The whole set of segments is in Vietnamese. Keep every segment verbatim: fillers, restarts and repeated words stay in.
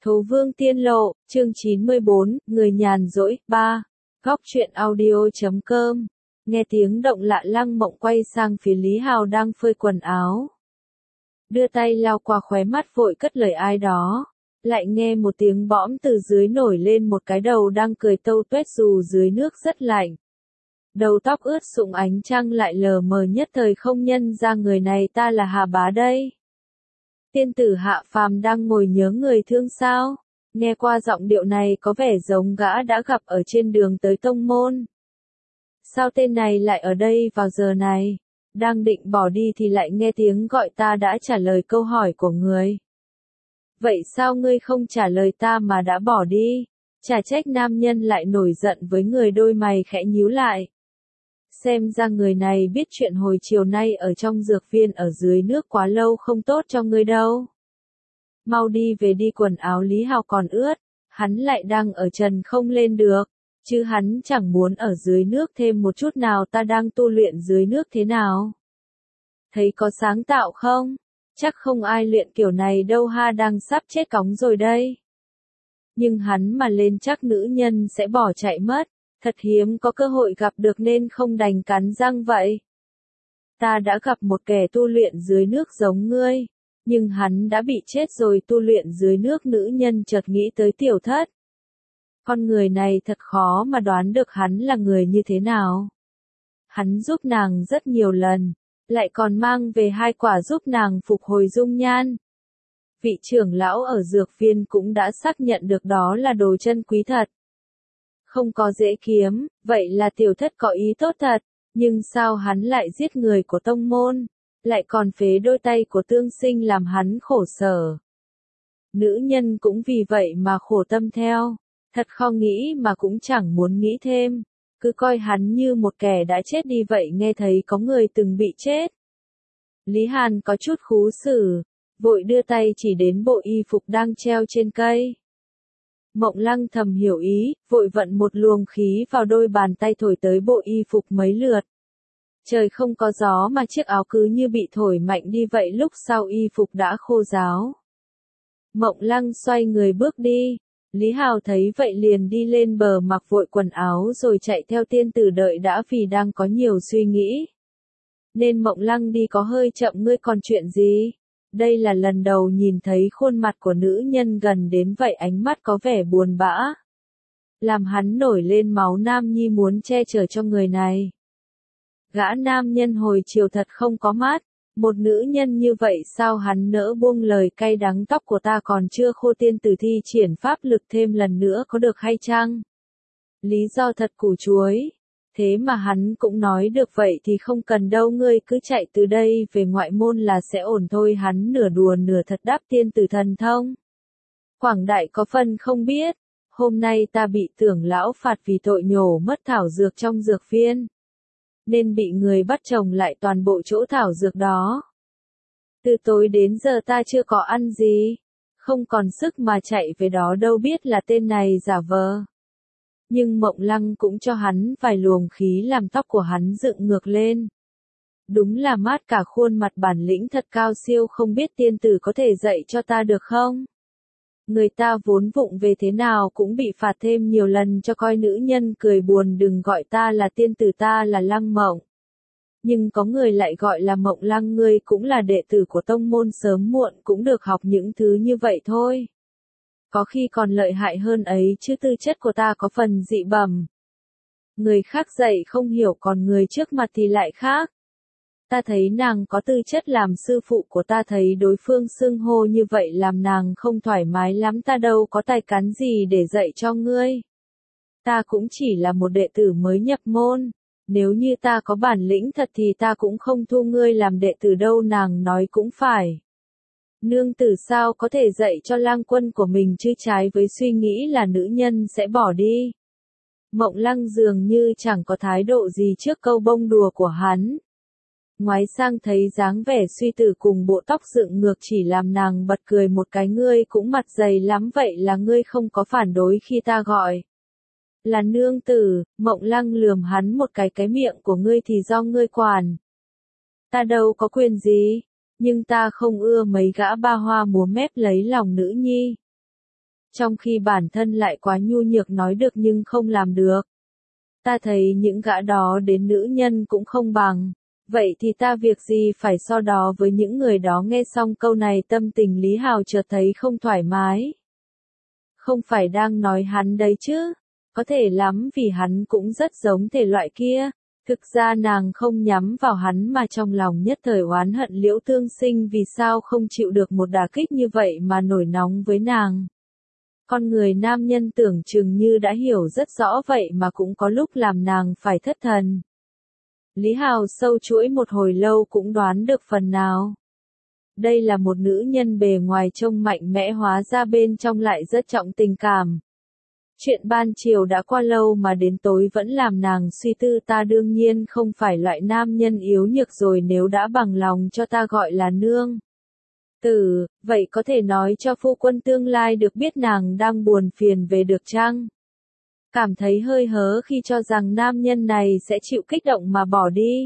Thố Vương Tiên Lộ, chương chín mươi bốn, Người nhàn rỗi, ba. Góc truyện audio.com. Nghe tiếng động lạ Lăng Mộng quay sang phía Lý Hào đang phơi quần áo. Đưa tay lau qua khóe mắt vội cất lời ai đó. Lại nghe một tiếng bõm từ dưới nổi lên một cái đầu đang cười tâu tuét dù dưới nước rất lạnh. Đầu tóc ướt sũng ánh trăng lại lờ mờ nhất thời không nhân ra người này ta là Hà Bá đây. Tiên tử Hạ Phàm đang ngồi nhớ người thương sao? Nghe qua giọng điệu này có vẻ giống gã đã gặp ở trên đường tới tông môn. Sao tên này lại ở đây vào giờ này? Đang định bỏ đi thì lại nghe tiếng gọi ta đã trả lời câu hỏi của người. Vậy sao ngươi không trả lời ta mà đã bỏ đi? Chả trách nam nhân lại nổi giận với người, đôi mày khẽ nhíu lại. Xem ra người này biết chuyện hồi chiều nay ở trong dược viên ở dưới nước quá lâu không tốt cho ngươi đâu. Mau đi về đi, quần áo Lý Hào còn ướt, hắn lại đang ở trần không lên được, chứ hắn chẳng muốn ở dưới nước thêm một chút nào. Ta đang tu luyện dưới nước thế nào? Thấy có sáng tạo không? Chắc không ai luyện kiểu này đâu ha, đang sắp chết cóng rồi đây. Nhưng hắn mà lên chắc nữ nhân sẽ bỏ chạy mất. Thật hiếm có cơ hội gặp được nên không đành cắn răng vậy. Ta đã gặp một kẻ tu luyện dưới nước giống ngươi, nhưng hắn đã bị chết rồi. Tu luyện dưới nước, nữ nhân chợt nghĩ tới Tiểu Thất. Con người này thật khó mà đoán được hắn là người như thế nào. Hắn giúp nàng rất nhiều lần, lại còn mang về hai quả giúp nàng phục hồi dung nhan. Vị trưởng lão ở dược viên cũng đã xác nhận được đó là đồ chân quý thật. Không có dễ kiếm, vậy là Tiểu Thất có ý tốt thật, nhưng sao hắn lại giết người của tông môn, lại còn phế đôi tay của Tương Sinh làm hắn khổ sở. Nữ nhân cũng vì vậy mà khổ tâm theo, thật khó nghĩ mà cũng chẳng muốn nghĩ thêm, cứ coi hắn như một kẻ đã chết đi vậy. Nghe thấy có người từng bị chết, Lý Hàn có chút khú xử, vội đưa tay chỉ đến bộ y phục đang treo trên cây. Mộng Lăng thầm hiểu ý, vội vận một luồng khí vào đôi bàn tay thổi tới bộ y phục mấy lượt. Trời không có gió mà chiếc áo cứ như bị thổi mạnh đi vậy, lúc sau y phục đã khô ráo. Mộng Lăng xoay người bước đi, Lý Hào thấy vậy liền đi lên bờ mặc vội quần áo rồi chạy theo tiên tử đợi đã, vì đang có nhiều suy nghĩ. Nên Mộng Lăng đi có hơi chậm. Ngươi còn chuyện gì? Đây là lần đầu nhìn thấy khuôn mặt của nữ nhân gần đến vậy, ánh mắt có vẻ buồn bã, làm hắn nổi lên máu nam nhi muốn che chở cho người này. Gã nam nhân hồi chiều thật không có mắt, một nữ nhân như vậy sao hắn nỡ buông lời cay đắng. Tóc của ta còn chưa khô, tiên tử thi triển pháp lực thêm lần nữa có được hay chăng? Lý do thật củ chuối. Thế mà hắn cũng nói được, vậy thì không cần đâu, ngươi cứ chạy từ đây về ngoại môn là sẽ ổn thôi. Hắn nửa đùa nửa thật đáp, tiên tử thần thông quảng đại có phần không biết, hôm nay ta bị tưởng lão phạt vì tội nhổ mất thảo dược trong dược viên, nên bị người bắt trồng lại toàn bộ chỗ thảo dược đó. Từ tối đến giờ ta chưa có ăn gì, không còn sức mà chạy về đó, đâu biết là tên này giả vờ. Nhưng Mộng Lăng cũng cho hắn vài luồng khí làm tóc của hắn dựng ngược lên. Đúng là mát cả khuôn mặt, bản lĩnh thật cao siêu, không biết tiên tử có thể dạy cho ta được không? Người ta vốn vụng về thế nào cũng bị phạt thêm nhiều lần cho coi. Nữ nhân cười buồn, đừng gọi ta là tiên tử, ta là Lăng Mộng. Nhưng có người lại gọi là Mộng Lăng, ngươi cũng là đệ tử của tông môn, sớm muộn cũng được học những thứ như vậy thôi. Có khi còn lợi hại hơn ấy chứ, tư chất của ta có phần dị bẩm. Người khác dạy không hiểu, còn người trước mặt thì lại khác. Ta thấy nàng có tư chất làm sư phụ của ta, thấy đối phương xưng hô như vậy làm nàng không thoải mái lắm. Ta đâu có tài cán gì để dạy cho ngươi. Ta cũng chỉ là một đệ tử mới nhập môn. Nếu như ta có bản lĩnh thật thì ta cũng không thu ngươi làm đệ tử đâu. Nàng nói cũng phải. Nương tử sao có thể dạy cho lang quân của mình chứ, trái với suy nghĩ là nữ nhân sẽ bỏ đi. Mộng Lăng dường như chẳng có thái độ gì trước câu bông đùa của hắn. Ngoái sang thấy dáng vẻ suy tử cùng bộ tóc dựng ngược chỉ làm nàng bật cười một cái. Ngươi cũng mặt dày lắm, vậy là ngươi không có phản đối khi ta gọi là nương tử? Mộng Lăng lườm hắn một cái, cái miệng của ngươi thì do ngươi quản. Ta đâu có quyền gì. Nhưng ta không ưa mấy gã ba hoa múa mép lấy lòng nữ nhi. trong khi bản thân lại quá nhu nhược nói được nhưng không làm được. Ta thấy những gã đó đến nữ nhân cũng không bằng, vậy thì ta việc gì phải so đo với những người đó. Nghe xong câu này tâm tình Lý Hào chợt thấy không thoải mái. Không phải đang nói hắn đấy chứ, có thể lắm vì hắn cũng rất giống thể loại kia. Thực ra nàng không nhắm vào hắn mà trong lòng nhất thời oán hận Liễu Thương Sinh vì sao không chịu được một đả kích như vậy mà nổi nóng với nàng. Con người nam nhân tưởng chừng như đã hiểu rất rõ vậy mà cũng có lúc làm nàng phải thất thần. Lý Hào sâu chuỗi một hồi lâu cũng đoán được phần nào. Đây là một nữ nhân bề ngoài trông mạnh mẽ hóa ra bên trong lại rất trọng tình cảm. Chuyện ban chiều đã qua lâu mà đến tối vẫn làm nàng suy tư. Ta đương nhiên không phải loại nam nhân yếu nhược rồi, nếu đã bằng lòng cho ta gọi là nương tử, vậy có thể nói cho phu quân tương lai được biết nàng đang buồn phiền về được chăng? Cảm thấy hơi hớ khi cho rằng nam nhân này sẽ chịu kích động mà bỏ đi.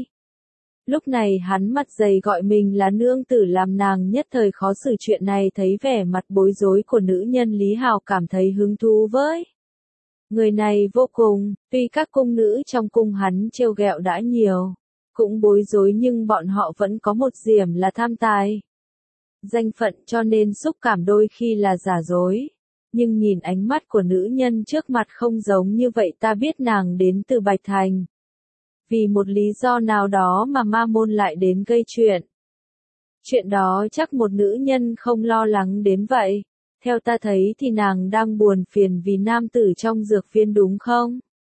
Lúc này hắn mặt dày gọi mình là nương tử làm nàng nhất thời khó xử. Chuyện này thấy vẻ mặt bối rối của nữ nhân, Lý Hào cảm thấy hứng thú với người này vô cùng. Tuy các cung nữ trong cung hắn trêu ghẹo đã nhiều, cũng bối rối, nhưng bọn họ vẫn có một điểm là tham tài, danh phận, cho nên xúc cảm đôi khi là giả dối. Nhưng nhìn ánh mắt của nữ nhân trước mặt không giống như vậy. Ta biết nàng đến từ Bạch Thành. Vì một lý do nào đó mà Ma Môn lại đến gây chuyện. Chuyện đó chắc một nữ nhân không lo lắng đến vậy. Theo ta thấy thì nàng đang buồn phiền vì nam tử trong dược viên đúng không?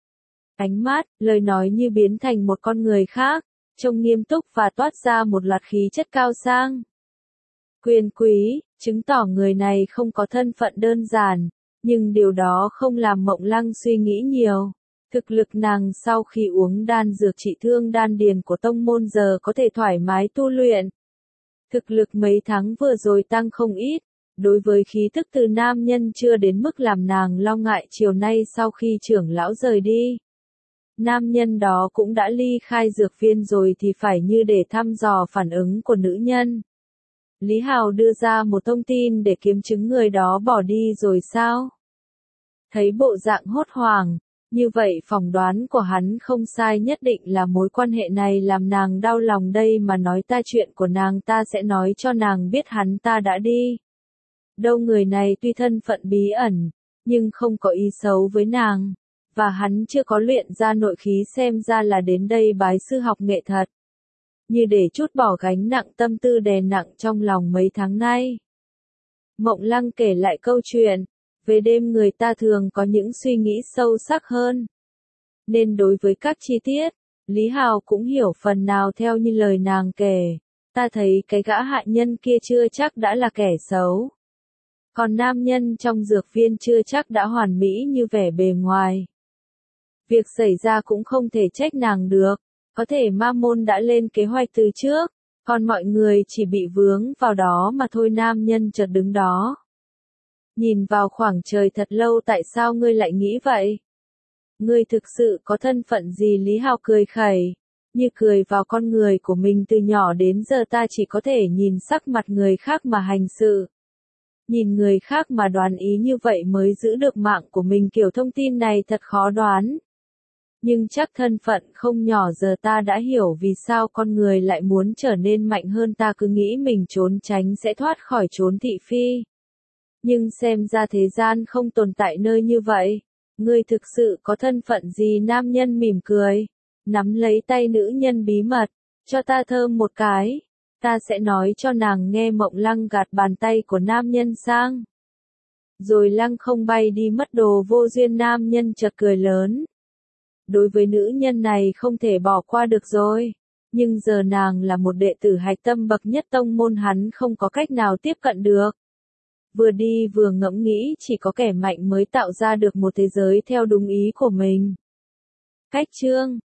Ánh mắt, lời nói như biến thành một con người khác, trông nghiêm túc và toát ra một loạt khí chất cao sang, quyền quý, chứng tỏ người này không có thân phận đơn giản, nhưng điều đó không làm Mộng Lăng suy nghĩ nhiều. Thực lực nàng sau khi uống đan dược trị thương đan điền của tông môn giờ có thể thoải mái tu luyện. Thực lực mấy tháng vừa rồi tăng không ít, đối với khí tức từ nam nhân chưa đến mức làm nàng lo ngại. Chiều nay sau khi trưởng lão rời đi, nam nhân đó cũng đã ly khai dược viên rồi thì phải như để thăm dò phản ứng của nữ nhân. Lý Hào đưa ra một thông tin để kiếm chứng người đó bỏ đi rồi sao? Thấy bộ dạng hốt hoảng, như vậy phỏng đoán của hắn không sai, nhất định là mối quan hệ này làm nàng đau lòng đây. Mà nói ta chuyện của nàng ta sẽ nói cho nàng biết hắn ta đã đi đâu. Người này tuy thân phận bí ẩn, nhưng không có ý xấu với nàng, và hắn chưa có luyện ra nội khí, xem ra là đến đây bái sư học nghệ thật. Như để trút bỏ gánh nặng tâm tư đè nặng trong lòng mấy tháng nay. Mộng Lăng kể lại câu chuyện. Về đêm người ta thường có những suy nghĩ sâu sắc hơn, nên đối với các chi tiết, Lý Hào cũng hiểu phần nào theo như lời nàng kể. Ta thấy cái gã hạ nhân kia chưa chắc đã là kẻ xấu, còn nam nhân trong dược viên chưa chắc đã hoàn mỹ như vẻ bề ngoài. Việc xảy ra cũng không thể trách nàng được, có thể Ma Môn đã lên kế hoạch từ trước, còn mọi người chỉ bị vướng vào đó mà thôi. Nam nhân chợt đứng đó, nhìn vào khoảng trời thật lâu. Tại sao ngươi lại nghĩ vậy? Ngươi thực sự có thân phận gì? Lý Hào cười khẩy, như cười vào con người của mình. Từ nhỏ đến giờ ta chỉ có thể nhìn sắc mặt người khác mà hành sự, nhìn người khác mà đoán ý, như vậy mới giữ được mạng của mình. Kiểu thông tin này thật khó đoán, nhưng chắc thân phận không nhỏ. Giờ ta đã hiểu vì sao con người lại muốn trở nên mạnh hơn. Ta cứ nghĩ mình trốn tránh sẽ thoát khỏi chốn thị phi, nhưng xem ra thế gian không tồn tại nơi như vậy. Ngươi thực sự có thân phận gì? Nam nhân mỉm cười, nắm lấy tay nữ nhân bí mật, cho ta thơm một cái, ta sẽ nói cho nàng nghe. Mộng Lăng gạt bàn tay của nam nhân sang, rồi lăng không bay đi mất. Đồ vô duyên. Nam nhân chợt cười lớn. Đối với nữ nhân này không thể bỏ qua được rồi, nhưng giờ nàng là một đệ tử hạch tâm bậc nhất tông môn, hắn không có cách nào tiếp cận được. Vừa đi vừa ngẫm nghĩ, chỉ có kẻ mạnh mới tạo ra được một thế giới theo đúng ý của mình. Cách chương